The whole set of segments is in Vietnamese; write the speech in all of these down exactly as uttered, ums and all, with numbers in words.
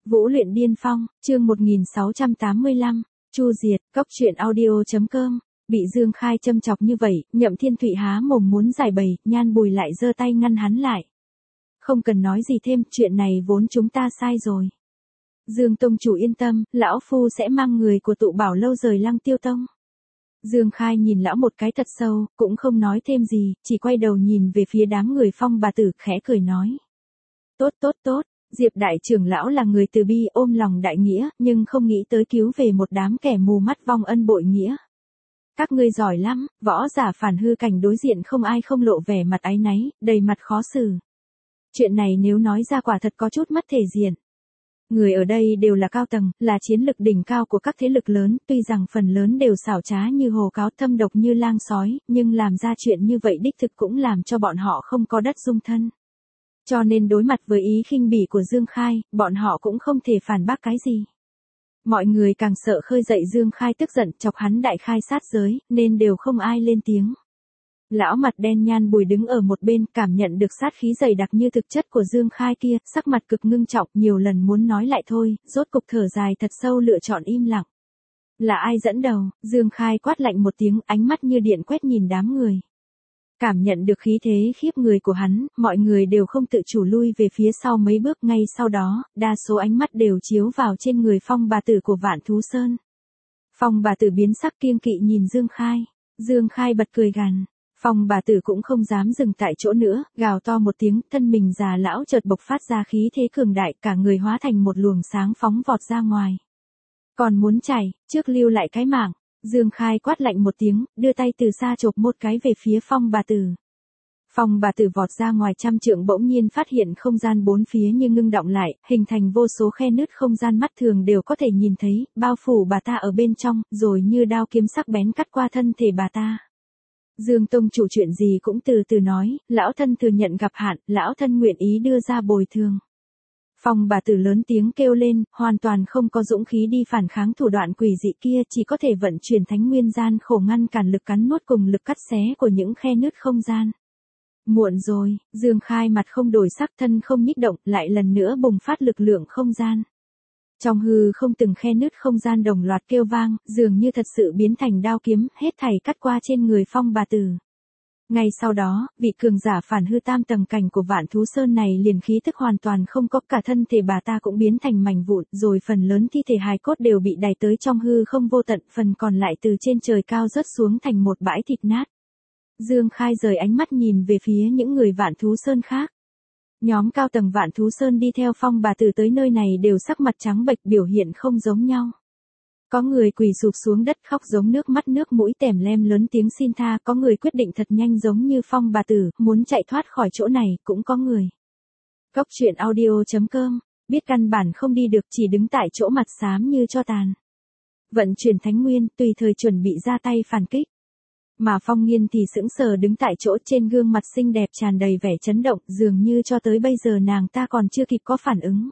Vũ luyện điên phong, chương một nghìn sáu trăm tám mươi lăm, Chu Diệt, cốc truyện audio chấm com. Bị Dương Khai châm chọc như vậy, Nhậm Thiên Thụy há mồm muốn giải bày, Nhan Bùi lại giơ tay ngăn hắn lại. Không cần nói gì thêm, chuyện này vốn chúng ta sai rồi. Dương Tông chủ yên tâm, lão phu sẽ mang người của tụ bảo lâu rời Lăng Tiêu Tông. Dương Khai nhìn lão một cái thật sâu, cũng không nói thêm gì, chỉ quay đầu nhìn về phía đám người Phong bà tử, khẽ cười nói. Tốt tốt tốt, Diệp đại trưởng lão là người từ bi ôm lòng đại nghĩa, nhưng không nghĩ tới cứu về một đám kẻ mù mắt vong ân bội nghĩa. Các ngươi giỏi lắm, võ giả phản hư cảnh đối diện không ai không lộ vẻ mặt áy náy, đầy mặt khó xử. Chuyện này nếu nói ra quả thật có chút mất thể diện. Người ở đây đều là cao tầng, là chiến lực đỉnh cao của các thế lực lớn, tuy rằng phần lớn đều xảo trá như hồ cáo, thâm độc như lang sói, nhưng làm ra chuyện như vậy đích thực cũng làm cho bọn họ không có đất dung thân. Cho nên đối mặt với ý khinh bỉ của Dương Khai, bọn họ cũng không thể phản bác cái gì. Mọi người càng sợ khơi dậy Dương Khai tức giận, chọc hắn đại khai sát giới, nên đều không ai lên tiếng. Lão mặt đen Nhan Bùi đứng ở một bên, cảm nhận được sát khí dày đặc như thực chất của Dương Khai kia, sắc mặt cực ngưng trọng, nhiều lần muốn nói lại thôi, rốt cục thở dài thật sâu lựa chọn im lặng. Là ai dẫn đầu? Dương Khai quát lạnh một tiếng, ánh mắt như điện quét nhìn đám người. Cảm nhận được khí thế khiếp người của hắn, mọi người đều không tự chủ lui về phía sau mấy bước, ngay sau đó, đa số ánh mắt đều chiếu vào trên người Phong bà tử của Vạn Thú Sơn. Phong bà tử biến sắc kiêng kỵ nhìn Dương Khai. Dương Khai bật cười gằn. Phong bà tử cũng không dám dừng tại chỗ nữa, gào to một tiếng, thân mình già lão chợt bộc phát ra khí thế cường đại, cả người hóa thành một luồng sáng phóng vọt ra ngoài. Còn muốn chạy, trước lưu lại cái mạng. Dương Khai quát lạnh một tiếng, đưa tay từ xa chộp một cái về phía Phong bà tử. Phong bà tử vọt ra ngoài trăm trượng, bỗng nhiên phát hiện không gian bốn phía như ngưng đọng lại, hình thành vô số khe nứt không gian mắt thường đều có thể nhìn thấy, bao phủ bà ta ở bên trong, rồi như đao kiếm sắc bén cắt qua thân thể bà ta. Dương Tông chủ chuyện gì cũng từ từ nói, lão thân thừa nhận gặp hạn, lão thân nguyện ý đưa ra bồi thường. Phong bà tử lớn tiếng kêu lên, hoàn toàn không có dũng khí đi phản kháng thủ đoạn quỷ dị kia, chỉ có thể vận chuyển thánh nguyên gian khổ ngăn cản lực cắn nuốt cùng lực cắt xé của những khe nứt không gian. Muộn rồi, Dương Khai mặt không đổi sắc, thân không nhích động, lại lần nữa bùng phát lực lượng không gian. Trong hư không từng khe nứt không gian đồng loạt kêu vang, dường như thật sự biến thành đao kiếm, hết thảy cắt qua trên người Phong bà tử. Ngay sau đó, vị cường giả phản hư tam tầng cảnh của Vạn Thú Sơn này liền khí tức hoàn toàn không có, cả thân thể bà ta cũng biến thành mảnh vụn, rồi phần lớn thi thể hài cốt đều bị đày tới trong hư không vô tận, phần còn lại từ trên trời cao rớt xuống thành một bãi thịt nát. Dương Khai rời ánh mắt nhìn về phía những người Vạn Thú Sơn khác. Nhóm cao tầng Vạn Thú Sơn đi theo Phong bà tử tới nơi này đều sắc mặt trắng bệch, biểu hiện không giống nhau. Có người quỳ sụp xuống đất khóc giống nước mắt nước mũi tèm lem lớn tiếng xin tha, có người quyết định thật nhanh giống như Phong bà tử, muốn chạy thoát khỏi chỗ này, cũng có người. Cốc truyện audio chấm com, biết căn bản không đi được, chỉ đứng tại chỗ mặt xám như tro tàn. Vận chuyển thánh nguyên, tùy thời chuẩn bị ra tay phản kích. Mà Phong Nghiên thì sững sờ đứng tại chỗ, trên gương mặt xinh đẹp tràn đầy vẻ chấn động, dường như cho tới bây giờ nàng ta còn chưa kịp có phản ứng.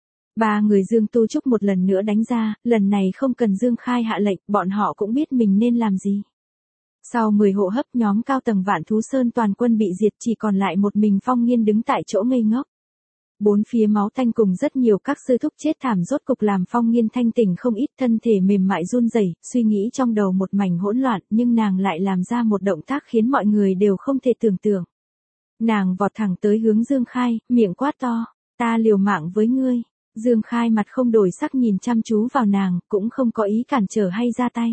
Ba người Dương Tu Trúc một lần nữa đánh ra, lần này không cần Dương Khai hạ lệnh, bọn họ cũng biết mình nên làm gì. Sau mười hô hấp, nhóm cao tầng Vạn Thú Sơn toàn quân bị diệt, chỉ còn lại một mình Phong Nghiên đứng tại chỗ ngây ngốc. Bốn phía máu tanh cùng rất nhiều các sư thúc chết thảm rốt cục làm Phong Nghiên thanh tỉnh không ít, thân thể mềm mại run rẩy, suy nghĩ trong đầu một mảnh hỗn loạn, nhưng nàng lại làm ra một động tác khiến mọi người đều không thể tưởng tượng. Nàng vọt thẳng tới hướng Dương Khai, miệng quát to, ta liều mạng với ngươi. Dương Khai mặt không đổi sắc nhìn chăm chú vào nàng, cũng không có ý cản trở hay ra tay.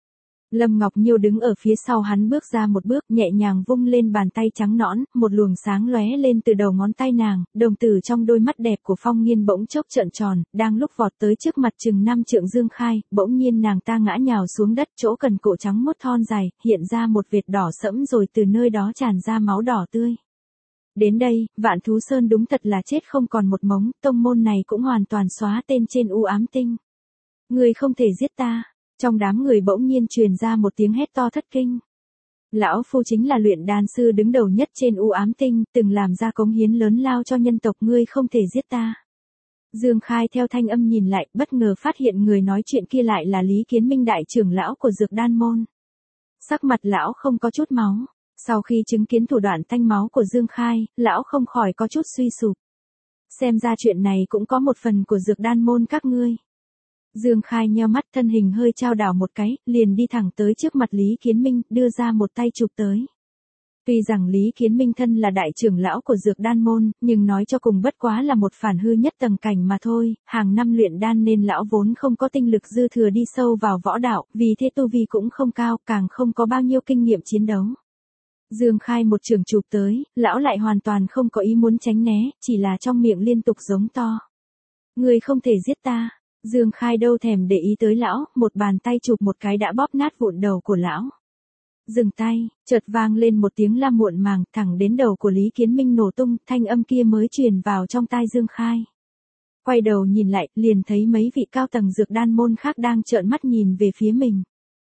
Lâm Ngọc Nhiêu đứng ở phía sau hắn bước ra một bước, nhẹ nhàng vung lên bàn tay trắng nõn, một luồng sáng lóe lên từ đầu ngón tay nàng, đồng tử trong đôi mắt đẹp của Phong Nghiên bỗng chốc trợn tròn, đang lúc vọt tới trước mặt chừng năm trượng Dương Khai, bỗng nhiên nàng ta ngã nhào xuống đất, chỗ cần cổ trắng mốt thon dài, hiện ra một vệt đỏ sẫm, rồi từ nơi đó tràn ra máu đỏ tươi. Đến đây, Vạn Thú Sơn đúng thật là chết không còn một mống, tông môn này cũng hoàn toàn xóa tên trên u ám tinh. Người không thể giết ta. Trong đám người bỗng nhiên truyền ra một tiếng hét to thất kinh. Lão phu chính là luyện đan sư đứng đầu nhất trên u ám tinh, từng làm ra cống hiến lớn lao cho nhân tộc, ngươi không thể giết ta. Dương Khai theo thanh âm nhìn lại, bất ngờ phát hiện người nói chuyện kia lại là Lý Kiến Minh đại trưởng lão của Dược Đan môn. Sắc mặt lão không có chút máu. Sau khi chứng kiến thủ đoạn tanh máu của Dương Khai, lão không khỏi có chút suy sụp. Xem ra chuyện này cũng có một phần của dược đan môn các ngươi. Dương Khai nheo mắt, thân hình hơi chao đảo một cái, liền đi thẳng tới trước mặt Lý Kiến Minh, đưa ra một tay chụp tới. Tuy rằng Lý Kiến Minh thân là đại trưởng lão của dược đan môn, nhưng nói cho cùng bất quá là một phản hư nhất tầng cảnh mà thôi, hàng năm luyện đan nên lão vốn không có tinh lực dư thừa đi sâu vào võ đạo, vì thế tu vi cũng không cao, càng không có bao nhiêu kinh nghiệm chiến đấu. Dương Khai một trường chụp tới, lão lại hoàn toàn không có ý muốn tránh né, chỉ là trong miệng liên tục giống to. Ngươi không thể giết ta. Dương Khai đâu thèm để ý tới lão, một bàn tay chụp một cái đã bóp nát vụn đầu của lão. Dừng tay, chợt vang lên một tiếng la muộn màng, thẳng đến đầu của Lý Kiến Minh nổ tung, thanh âm kia mới truyền vào trong tai Dương Khai. Quay đầu nhìn lại, liền thấy mấy vị cao tầng dược đan môn khác đang trợn mắt nhìn về phía mình.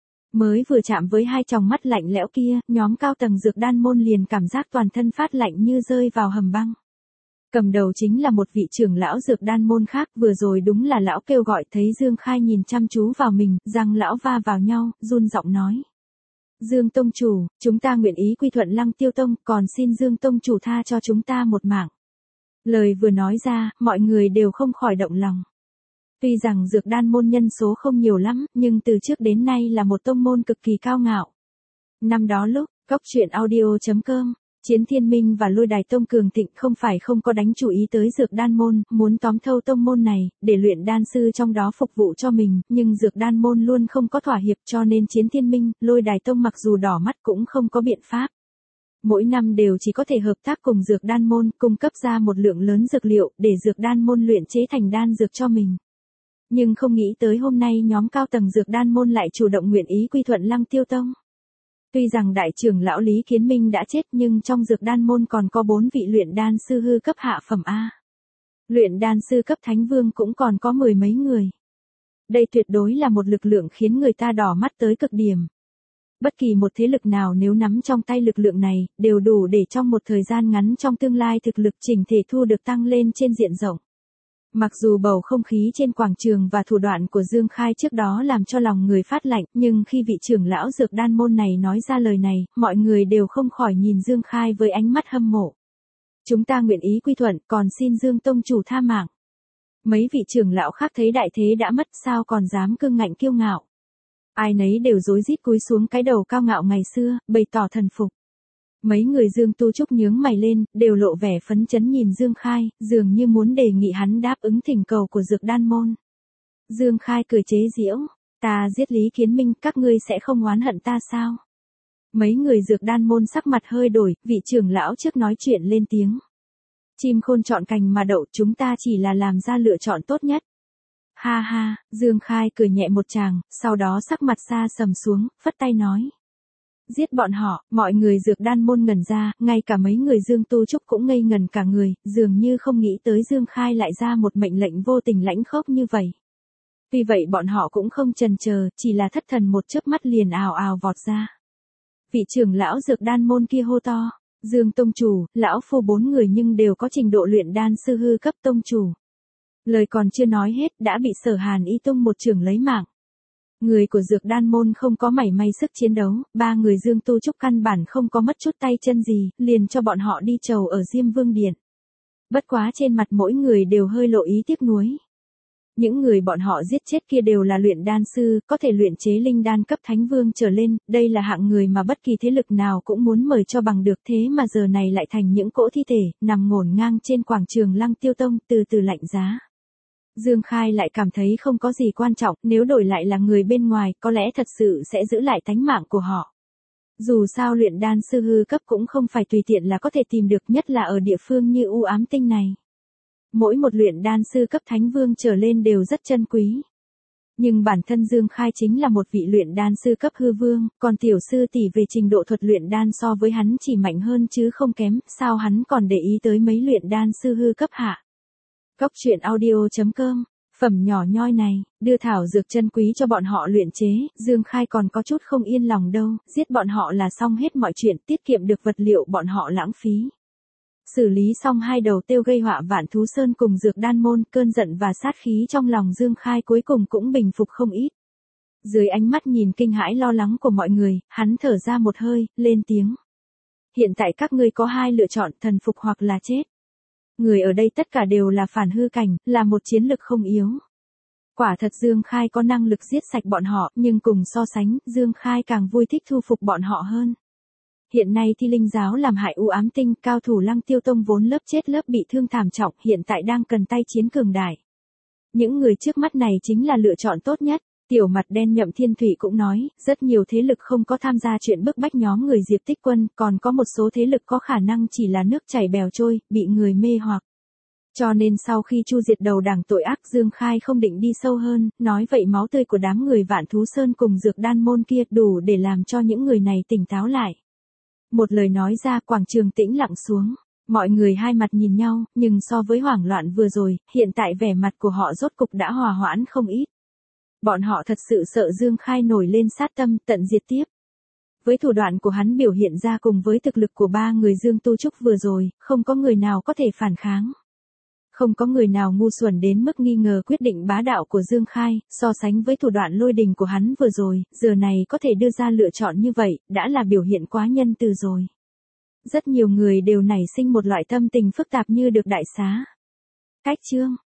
Mới vừa chạm với hai tròng mắt lạnh lẽo kia, nhóm cao tầng dược đan môn liền cảm giác toàn thân phát lạnh như rơi vào hầm băng. Cầm đầu chính là một vị trưởng lão dược đan môn khác, vừa rồi đúng là lão kêu gọi, thấy Dương Khai nhìn chăm chú vào mình, răng lão va vào nhau, run giọng nói. Dương Tông Chủ, chúng ta nguyện ý quy thuận Lăng Tiêu Tông, còn xin Dương Tông Chủ tha cho chúng ta một mạng. Lời vừa nói ra, mọi người đều không khỏi động lòng. Tuy rằng dược đan môn nhân số không nhiều lắm, nhưng từ trước đến nay là một tông môn cực kỳ cao ngạo. Năm đó lúc, cóc truyện audio chấm com, Chiến Thiên Minh và Lôi Đài Tông cường thịnh không phải không có đánh chú ý tới dược đan môn, muốn tóm thâu tông môn này, để luyện đan sư trong đó phục vụ cho mình, nhưng dược đan môn luôn không có thỏa hiệp, cho nên Chiến Thiên Minh, Lôi Đài Tông mặc dù đỏ mắt cũng không có biện pháp. Mỗi năm đều chỉ có thể hợp tác cùng dược đan môn, cung cấp ra một lượng lớn dược liệu, để dược đan môn luyện chế thành đan dược cho mình. Nhưng không nghĩ tới hôm nay nhóm cao tầng dược đan môn lại chủ động nguyện ý quy thuận Lăng Tiêu Tông. Tuy rằng đại trưởng lão Lý Kiến Minh đã chết nhưng trong dược đan môn còn có bốn vị luyện đan sư hư cấp hạ phẩm A. Luyện đan sư cấp thánh vương cũng còn có mười mấy người. Đây tuyệt đối là một lực lượng khiến người ta đỏ mắt tới cực điểm. Bất kỳ một thế lực nào nếu nắm trong tay lực lượng này, đều đủ để trong một thời gian ngắn trong tương lai thực lực chỉnh thể thu được tăng lên trên diện rộng. Mặc dù bầu không khí trên quảng trường và thủ đoạn của Dương Khai trước đó làm cho lòng người phát lạnh, nhưng khi vị trưởng lão dược đan môn này nói ra lời này, mọi người đều không khỏi nhìn Dương Khai với ánh mắt hâm mộ. Chúng ta nguyện ý quy thuận, còn xin Dương Tông Chủ tha mạng. Mấy vị trưởng lão khác thấy đại thế đã mất sao còn dám cương ngạnh kiêu ngạo. Ai nấy đều rối rít cúi xuống cái đầu cao ngạo ngày xưa, bày tỏ thần phục. Mấy người Dương Tu Trúc nhướng mày lên, đều lộ vẻ phấn chấn nhìn Dương Khai, dường như muốn đề nghị hắn đáp ứng thỉnh cầu của dược đan môn. Dương Khai cười chế giễu, ta giết Lý Kiến Minh, các ngươi sẽ không oán hận ta sao? Mấy người dược đan môn sắc mặt hơi đổi, vị trưởng lão trước nói chuyện lên tiếng. Chim khôn chọn cành mà đậu, chúng ta chỉ là làm ra lựa chọn tốt nhất. Ha ha, Dương Khai cười nhẹ một tràng, sau đó sắc mặt xa sầm xuống, phất tay nói. Giết bọn họ, mọi người dược đan môn ngẩn ra, ngay cả mấy người Dương Tu Trúc cũng ngây ngần cả người, dường như không nghĩ tới Dương Khai lại ra một mệnh lệnh vô tình lãnh khốc như vậy. Tuy vậy bọn họ cũng không chần chờ, chỉ là thất thần một chớp mắt liền ào ào vọt ra. Vị trưởng lão dược đan môn kia hô to, Dương Tông Chủ, lão phu bốn người nhưng đều có trình độ luyện đan sư hư cấp Tông Chủ. Lời còn chưa nói hết đã bị Sở Hàn Y Tông một trưởng lấy mạng. Người của dược đan môn không có mảy may sức chiến đấu, ba người Dương Tu Trúc căn bản không có mất chút tay chân gì, liền cho bọn họ đi chầu ở Diêm Vương Điện. Bất quá trên mặt mỗi người đều hơi lộ ý tiếc nuối. Những người bọn họ giết chết kia đều là luyện đan sư, có thể luyện chế linh đan cấp thánh vương trở lên, đây là hạng người mà bất kỳ thế lực nào cũng muốn mời cho bằng được, thế mà giờ này lại thành những cỗ thi thể, nằm ngổn ngang trên quảng trường Lăng Tiêu Tông, từ từ lạnh giá. Dương Khai lại cảm thấy không có gì quan trọng, nếu đổi lại là người bên ngoài, có lẽ thật sự sẽ giữ lại tánh mạng của họ. Dù sao luyện đan sư hư cấp cũng không phải tùy tiện là có thể tìm được, nhất là ở địa phương như U Ám Tinh này. Mỗi một luyện đan sư cấp thánh vương trở lên đều rất chân quý. Nhưng bản thân Dương Khai chính là một vị luyện đan sư cấp hư vương, còn tiểu sư tỷ về trình độ thuật luyện đan so với hắn chỉ mạnh hơn chứ không kém, sao hắn còn để ý tới mấy luyện đan sư hư cấp hạ. Cóc truyện audio chấm com, phẩm nhỏ nhoi này, đưa thảo dược chân quý cho bọn họ luyện chế, Dương Khai còn có chút không yên lòng đâu, giết bọn họ là xong hết mọi chuyện, tiết kiệm được vật liệu bọn họ lãng phí. Xử lý xong hai đầu tiêu gây họa Vạn Thú Sơn cùng dược đan môn, cơn giận và sát khí trong lòng Dương Khai cuối cùng cũng bình phục không ít. Dưới ánh mắt nhìn kinh hãi lo lắng của mọi người, hắn thở ra một hơi, lên tiếng. Hiện tại các ngươi có hai lựa chọn, thần phục hoặc là chết. Người ở đây tất cả đều là phản hư cảnh, là một chiến lực không yếu. Quả thật Dương Khai có năng lực giết sạch bọn họ, nhưng cùng so sánh, Dương Khai càng vui thích thu phục bọn họ hơn. Hiện nay Thi Linh giáo làm hại u ám tinh, cao thủ Lăng Tiêu Tông vốn lớp chết lớp bị thương thảm trọng, hiện tại đang cần tay chiến cường đại. Những người trước mắt này chính là lựa chọn tốt nhất. Tiểu mặt đen Nhậm Thiên Thụy cũng nói, rất nhiều thế lực không có tham gia chuyện bức bách nhóm người Diệp Tích Quân, còn có một số thế lực có khả năng chỉ là nước chảy bèo trôi, bị người mê hoặc. Cho nên sau khi Chu diệt đầu đảng tội ác, Dương Khai không định đi sâu hơn, nói vậy máu tươi của đám người Vạn Thú Sơn cùng Dược Đan môn kia đủ để làm cho những người này tỉnh táo lại. Một lời nói ra, quảng trường tĩnh lặng xuống. Mọi người hai mặt nhìn nhau, nhưng so với hoảng loạn vừa rồi, hiện tại vẻ mặt của họ rốt cục đã hòa hoãn không ít. Bọn họ thật sự sợ Dương Khai nổi lên sát tâm, tận diệt tiếp. Với thủ đoạn của hắn biểu hiện ra cùng với thực lực của ba người Dương Tu Trúc vừa rồi, không có người nào có thể phản kháng. Không có người nào ngu xuẩn đến mức nghi ngờ quyết định bá đạo của Dương Khai, so sánh với thủ đoạn lôi đình của hắn vừa rồi, giờ này có thể đưa ra lựa chọn như vậy, đã là biểu hiện quá nhân từ rồi. Rất nhiều người đều nảy sinh một loại tâm tình phức tạp như được đại xá. Cách chương